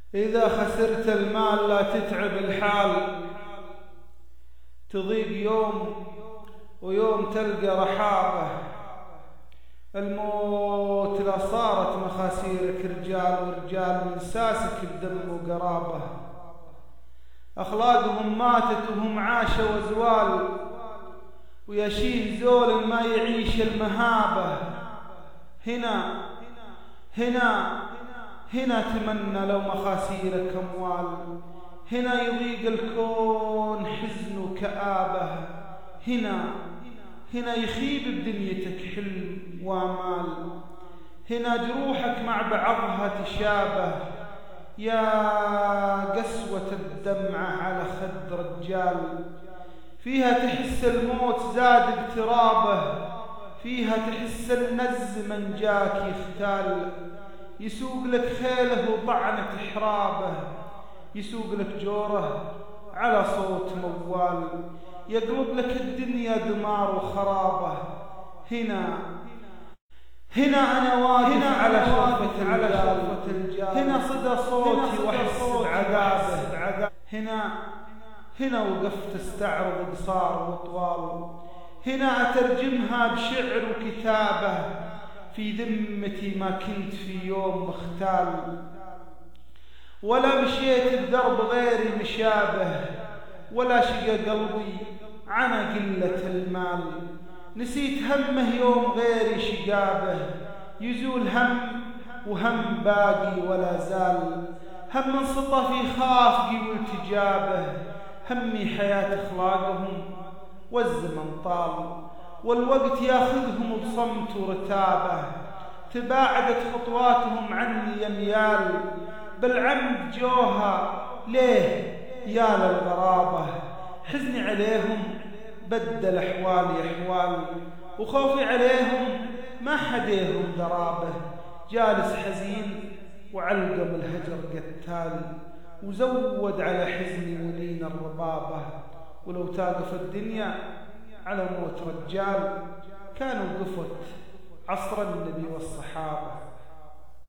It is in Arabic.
إذا خسرت المال لا تتعب الحال، تضيق يوم ويوم تلقى رحابه. الموت لا صارت مخاسيرك رجال، ورجال من ساسك بدم وقرابه. أخلاقهم ماتت وهم عاشوا وزوال، ويشيه زول ما يعيش المهابة. هنا تمنى لو مخاسيرك أموال، هنا يضيق الكون حزن وكآبة. هنا يخيب بدنيتك حلم وامال، هنا جروحك مع بعضها تشابه. يا قسوة الدمعة على خد رجال، فيها تحس الموت زاد اقترابه، فيها تحس النز من جاك يختال. يسوق لك خيله وطعنة حرابه، يسوق لك جوره على صوت موال، يقلب لك الدنيا دمار وخرابه. هنا أنا واقف على شرفة الجال، هنا صدى صوتي وأحس بعذابه. هنا وقفت استعرض قصار وطوال، هنا أترجمها بشعر وكتابة. في ذمتي ما كنت في يوم مختال، ولا مشيت بدرب غيري مشابه، ولا شقى قلبي عنا قلة المال. نسيت همه يوم غيري شقابه، يزول هم وهم باقي ولا زال. هم انسطى في خافقي والتجابه، همي حياة أخلاقهم والزمن طال، والوقت ياخذهم بصمت ورتابه. تباعدت خطواتهم عني يميال، بالعمد جوها ليه يا للغرابة. حزني عليهم بدل أحوالي أحوال، وخوفي عليهم ما حديهم درابه. جالس حزين وعلقم الهجر قتال، وزود على حزني ولين الربابة. ولو تاقف الدنيا على موت رجال، كانوا قفت عصر النبي والصحابة.